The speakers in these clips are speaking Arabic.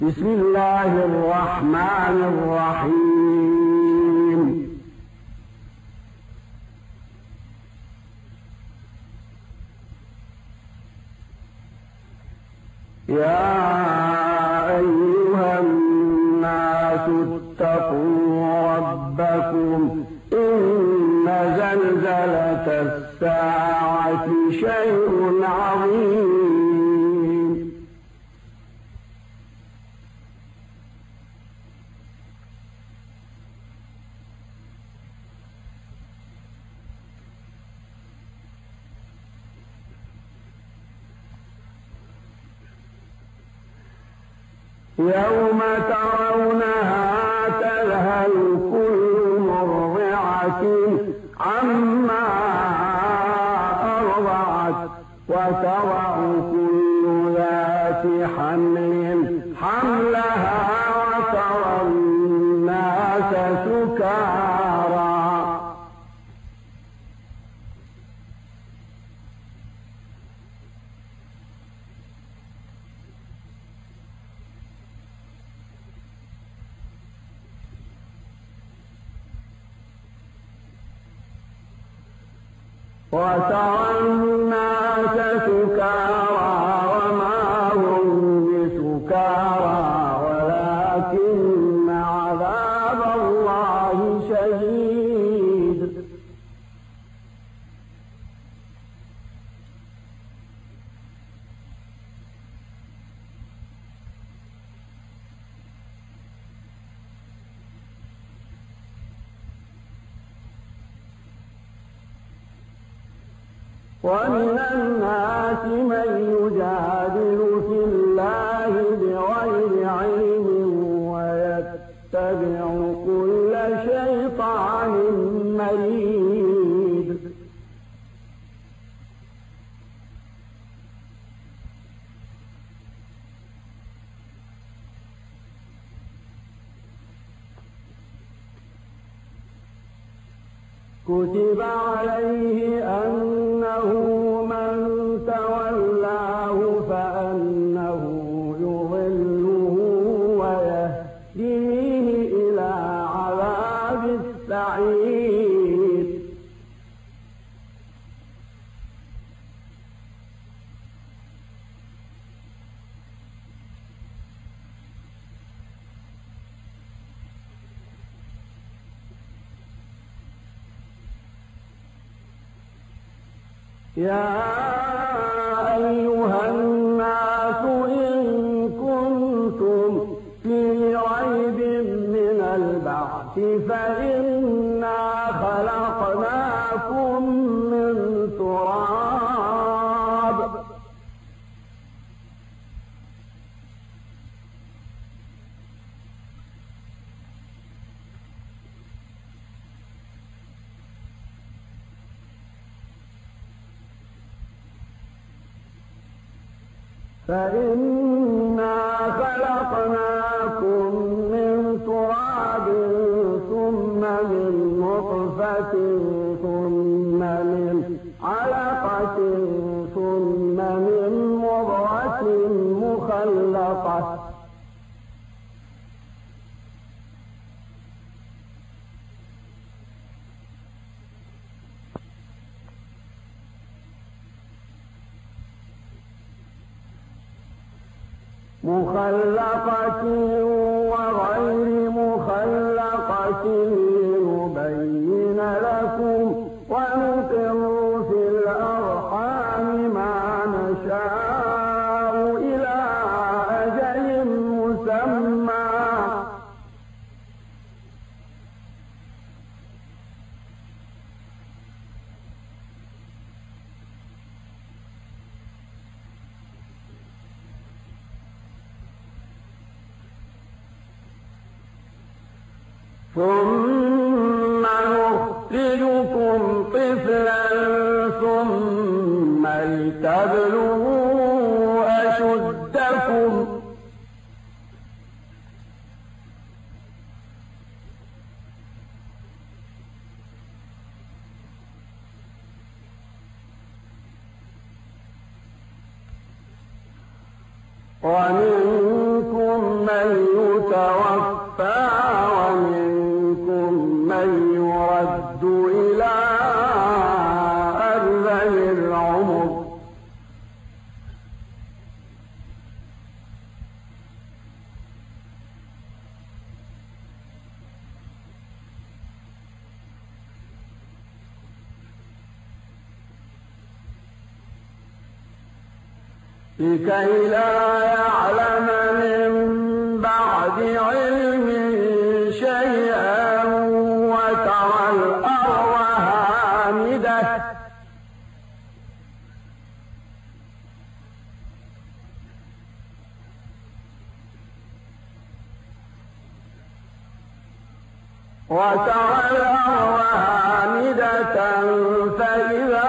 بسم الله الرحمن الرحيم. يا أيها الناس اتقوا ربكم إن زلزلة الساعة شيء عظيم. يوم ترونها تذهل كل مرضعة عما أرضعت وتضع كل ذات حمل حملها وترى الناس سكارى وما هم بسكارى ولكن عذاب الله شديد. ومن الناس من يجادل في الله بغير علم ويتبع كل شيطان مريد. كتب عليه أنه من تولاه فأنه يضله ويهديه إلى عذاب السعير. يا أيها الناس إن كنتم في ريب من البعث فإنا خلقناكم من تراب ثم من نطفة ثم من علقة ثم من مضغة مخلقة وغير مخلقة لنبين لكم ونقر في الأرحام ما نشاء إلى أجل مسمى ثم نخرجكم طفلا ثم لتبلغوا أشدكم ومنكم من يتوفى ومنكم من يرد إلى أرذل العمر لكي لا يعلم من بعد علم شيئا وترى الأرض هامدة فإذا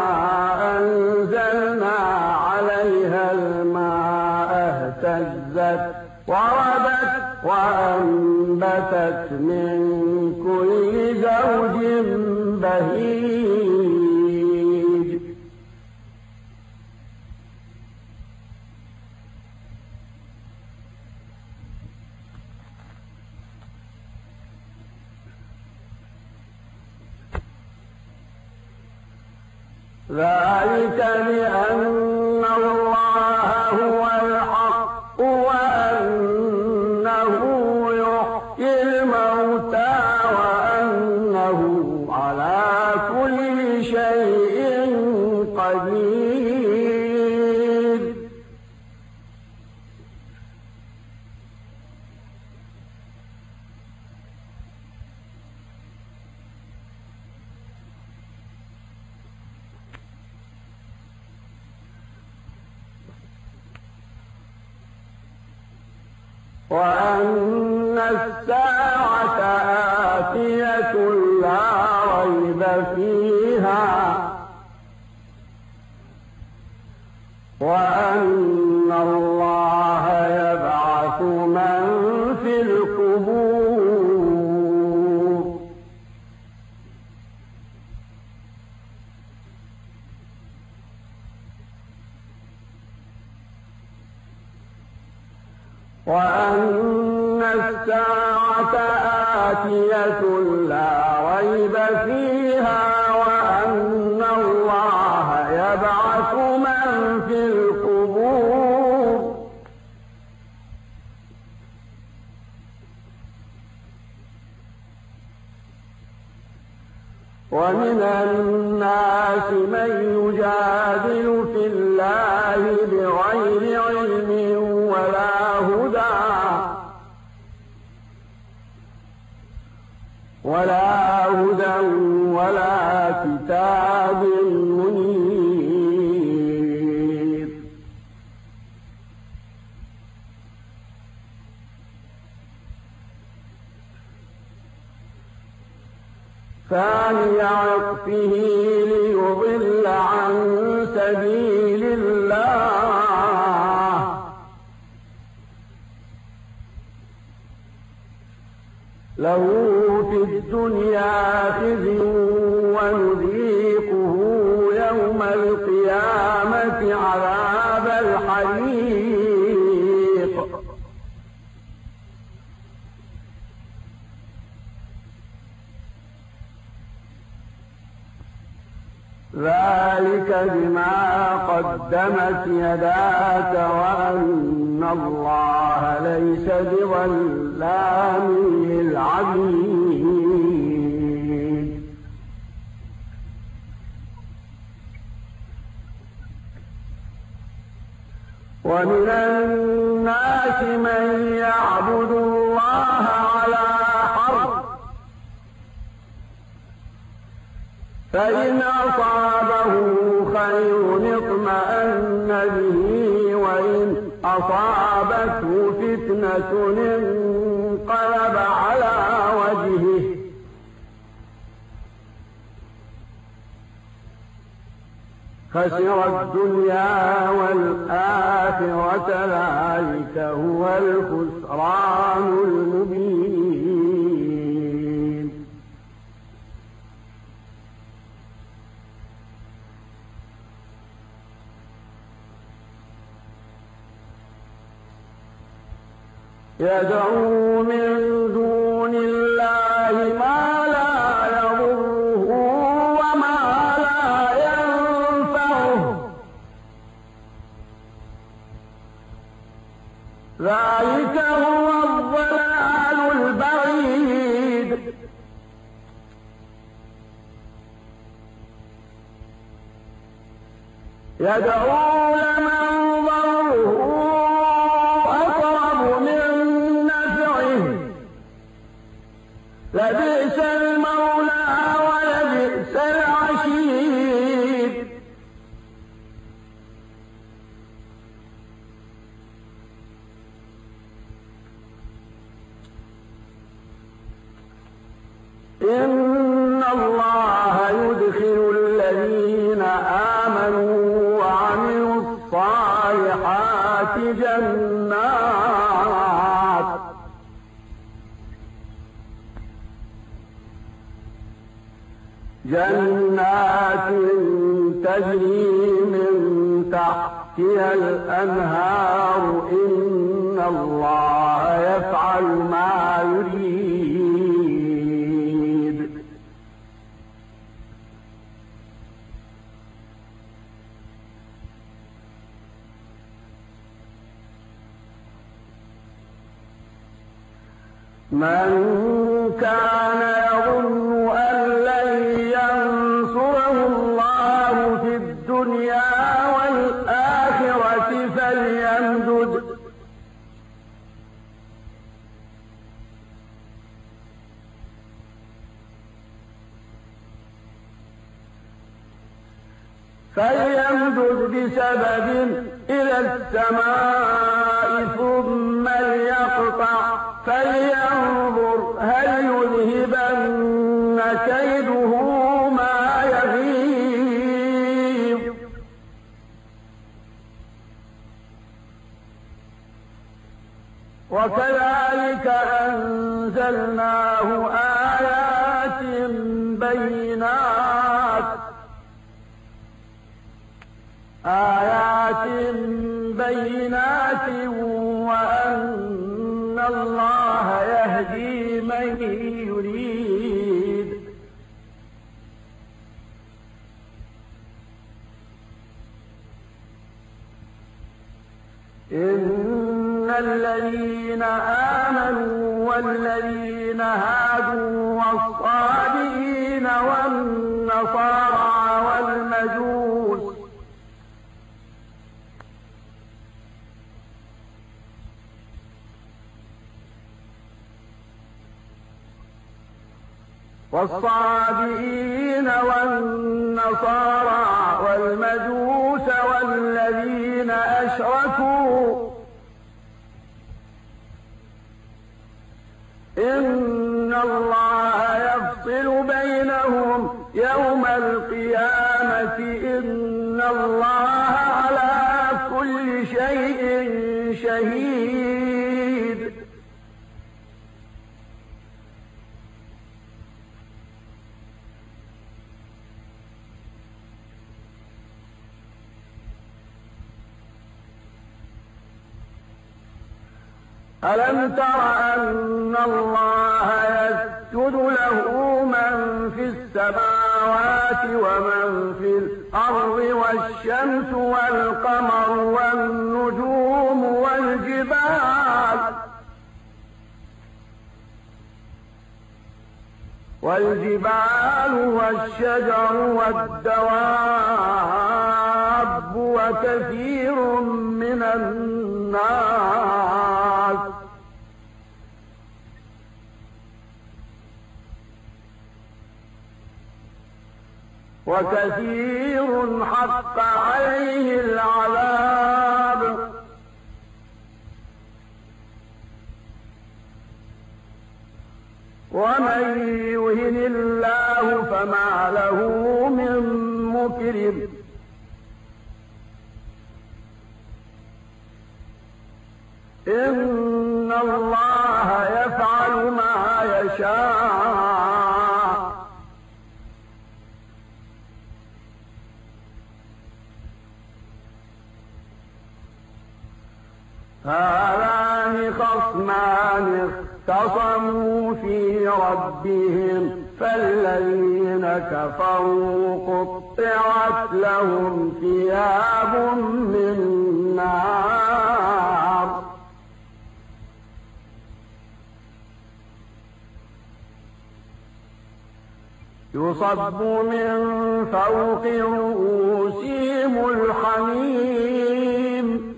أنزلنا عليها الماء اهتزت وربت وأنبتت من كل زوج بهيج ذلك بأن الله هو الحق وأنه يحيي الموتى وأنه على كل شيء قدير وأن الساعة آتية لا ريب فيها وأن الله يبعث من في القبور وأن الساعة آتية لا ريب فيها وأن الله يبعث من في القبور ومن الناس من يجادل في الله بغير علم ولا هدى ولا كتاب منير ثاني عطفه ليضل عن سبيل الله له في الدنيا خزي ونذيقه يوم القيامة عذاب الحريق ذلك بما قدمت يداك وأن الله ليس بظلام للعبيد ومن الناس من يعبد الله على حرف فإن أصابه خير اطمأن به وإن أصابته فتنة انقلب على وجهه خسر الدنيا والآخرة ذلك هو الخسران المبين يدعو من دون الله ما لا يضره وما لا ينفعه ذلك هو الضلال البعيد يدعو لمن ضره أقرب من نفعه لبئس المولى ولبئس العشير إن الله يدخل الذين آمنوا وعملوا الصالحات جنات تجري من تحتها الأنهار إن الله يفعل ما يريد من كان يظن أن لن ينصره الله في الدنيا والآخرة فليمدد بسبب إلى السماء ثم ليقطع فلينظر هل يذهبن كيده ما يغيظ وكذلك أنزلناه آيات بينات وأن الله يهدي من يريد إن الذين آمنوا والذين هادوا والصابئين والنصارى والمجوس والذين أشركوا إن الله يفصل بينهم يوم القيامة إن الله على كل شيء شهيد ألم تر أن الله يسجد له من في السماوات ومن في الأرض والشمس والقمر والنجوم والجبال والشجر والدواب وكثير من الناس وكثير حق عليه العذاب ومن يهن الله فما له من مكرم إن الله يفعل ما يشاء هذان خصمان اختصموا في ربهم فالذين كفروا قطعت لهم ثياب من نار يصب من فوق رؤوسهم الحميم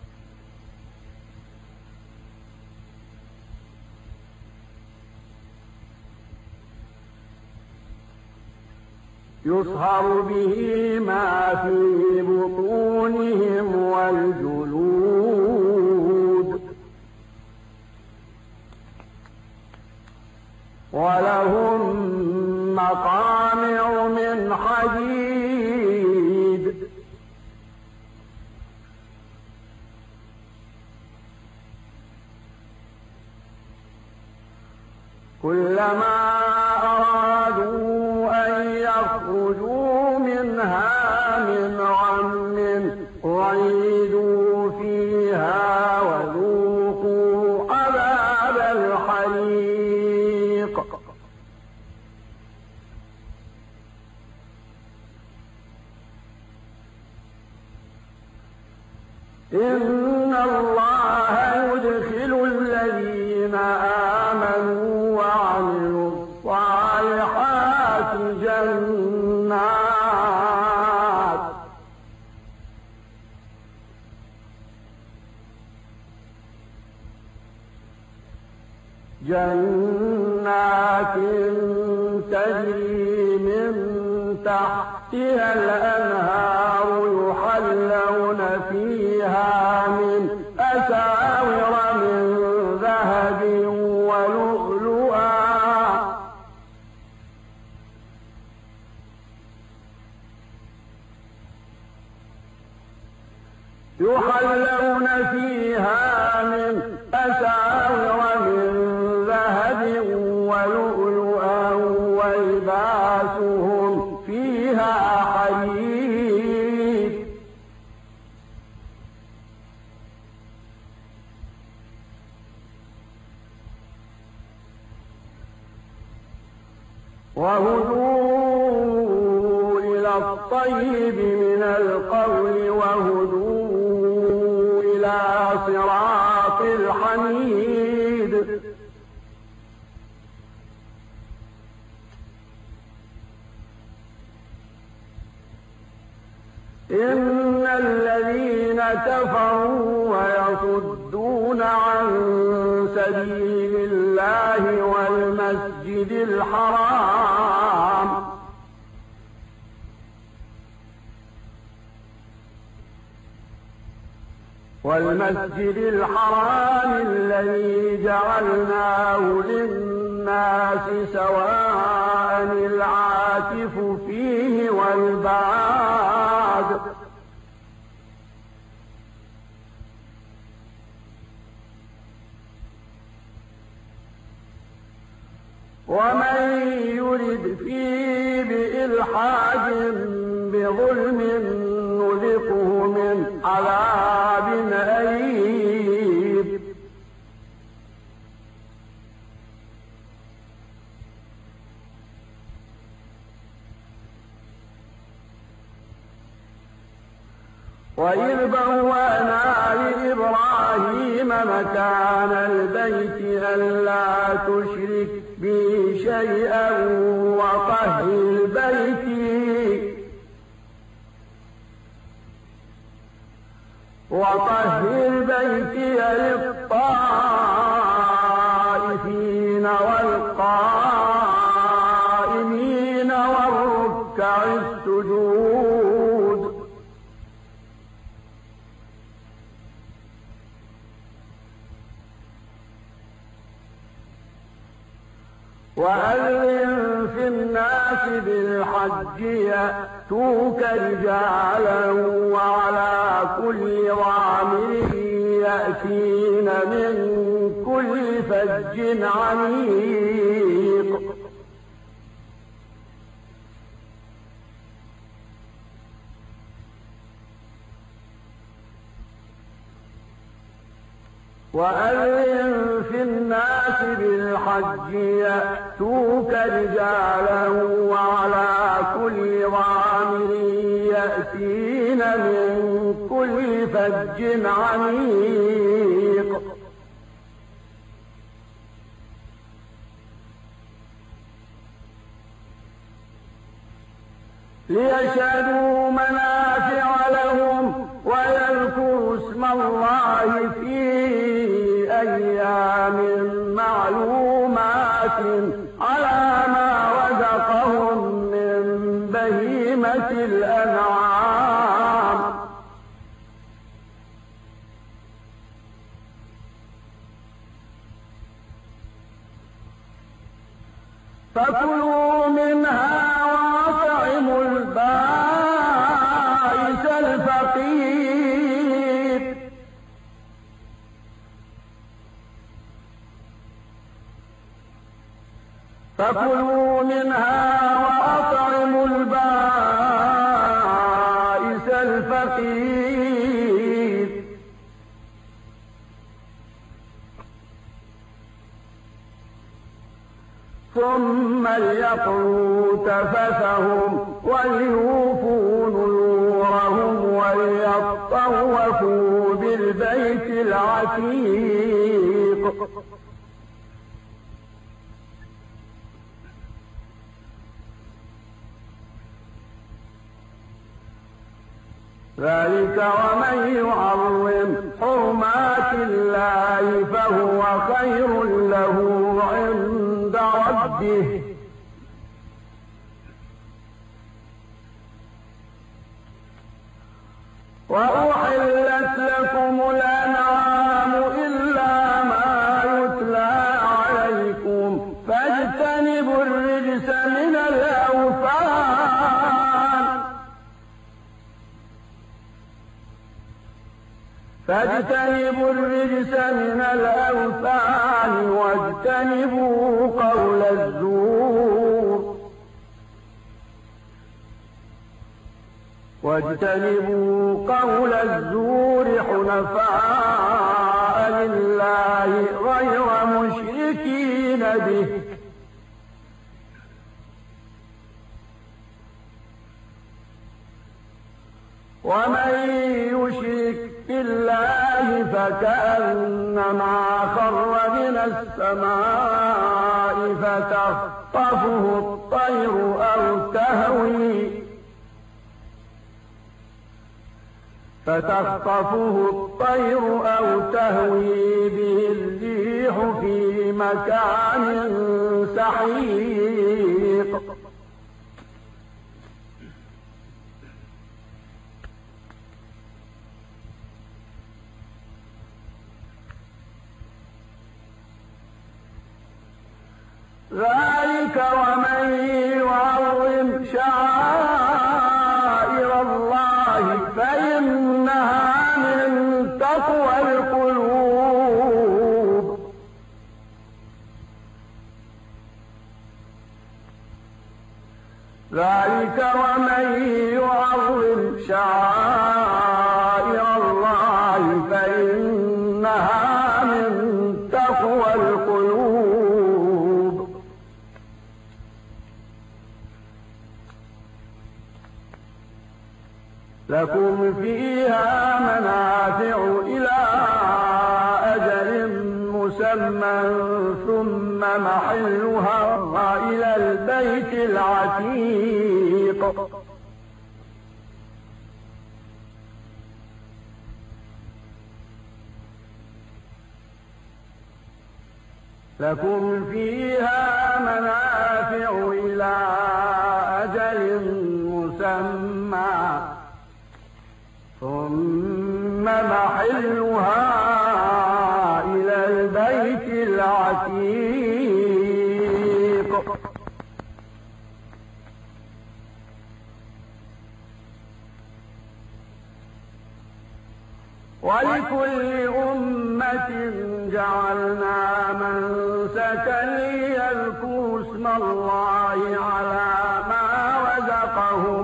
يصهر به ما في بطونهم والجلود ولهم مقامع من حديد كلما أرادوا أن يخرجوا منها من غم أعيدوا فيها وذوقوا عذاب الحريق إن الله يدخل الذين آمنوا وعملوا الصالحات جنات تجري من تحتها الأنهار يحلون فيها من أساور من ذهب ولؤلؤا ولباسهم فيها حرير وهدوا إلى الطيب من القول وهدوا إلى صراط الحميد إن الذين كفروا ويصدون عن سبيل الله والمسجد الحرام الذي جعلناه للناس سواء العاكف فيه والباد ومن يرد فيه بإلحاد بظلم نذقه من عذاب أليم وإذ بوأنا لإبراهيم مكان البيت ألا تشرك بي شيئا وطهر بيتي للطائفين والقائمين والركع السجود وأذن في الناس بالحج يأتوك رجالا وعلى كل ضامر يأتين من كل فج عميق وأذن في الناس بالحج يأتوك رجالا وعلى كل ضامر يأتين من كل فج عميق ليشهدوا منافع لهم ويذكروا اسم الله في أيام معلومات على ما رزقهم من بهيمة الأنعام فكلوا منها وأطعموا البائس الفقير فكلوا منها وأطعموا البائس الفقير ثم ليقضوا تفثهم وليوفوا نذورهم وليطوفوا بالبيت العتيق ذلك ومن يعظم حرمات الله فهو خير له عند ربه وأحلت لكم الأنعام إلا ما يتلى عليكم فاجتنبوا الرجس من الأوثان واجتنبوا قول الزور حنفاء لله غير مشركين به ومن يشرك بالله فكأنما خر من السماء فتخطفه الطير أو تهوي به الريح في مكان سحيق ذلك ومن يعظم شعائر الله فإنها من تقوى القلوب ذلك ومن يعظم شعائر الله فإنها من تقوى القلوب لكم فيها منافع إلى أجل مسمى ثم محلها إلى البيت العتيق لكم فيها منافع إلى أجل مسمى ثم محلها إلى البيت العتيق ولكل أمة جعلنا منسكا ليذكروا اسم الله على ما رزقهم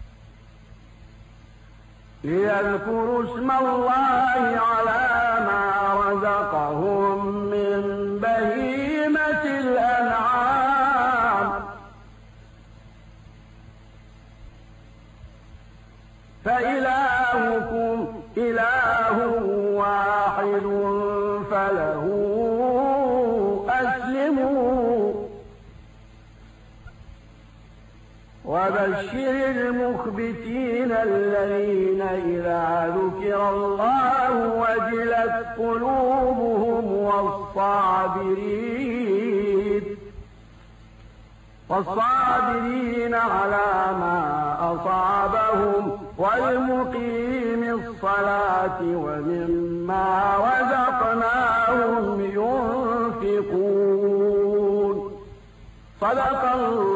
ليذكروا اسم الله على ما رزقهم من بهيمة الأنعام فإلهكم إله واحد فله أسلموا وبشر المخبتين الذين إذا ذكر الله وجلت قلوبهم والصابرين على ما أصابهم والمقيم الصلاة ومما رزقناهم ينفقون صدق الله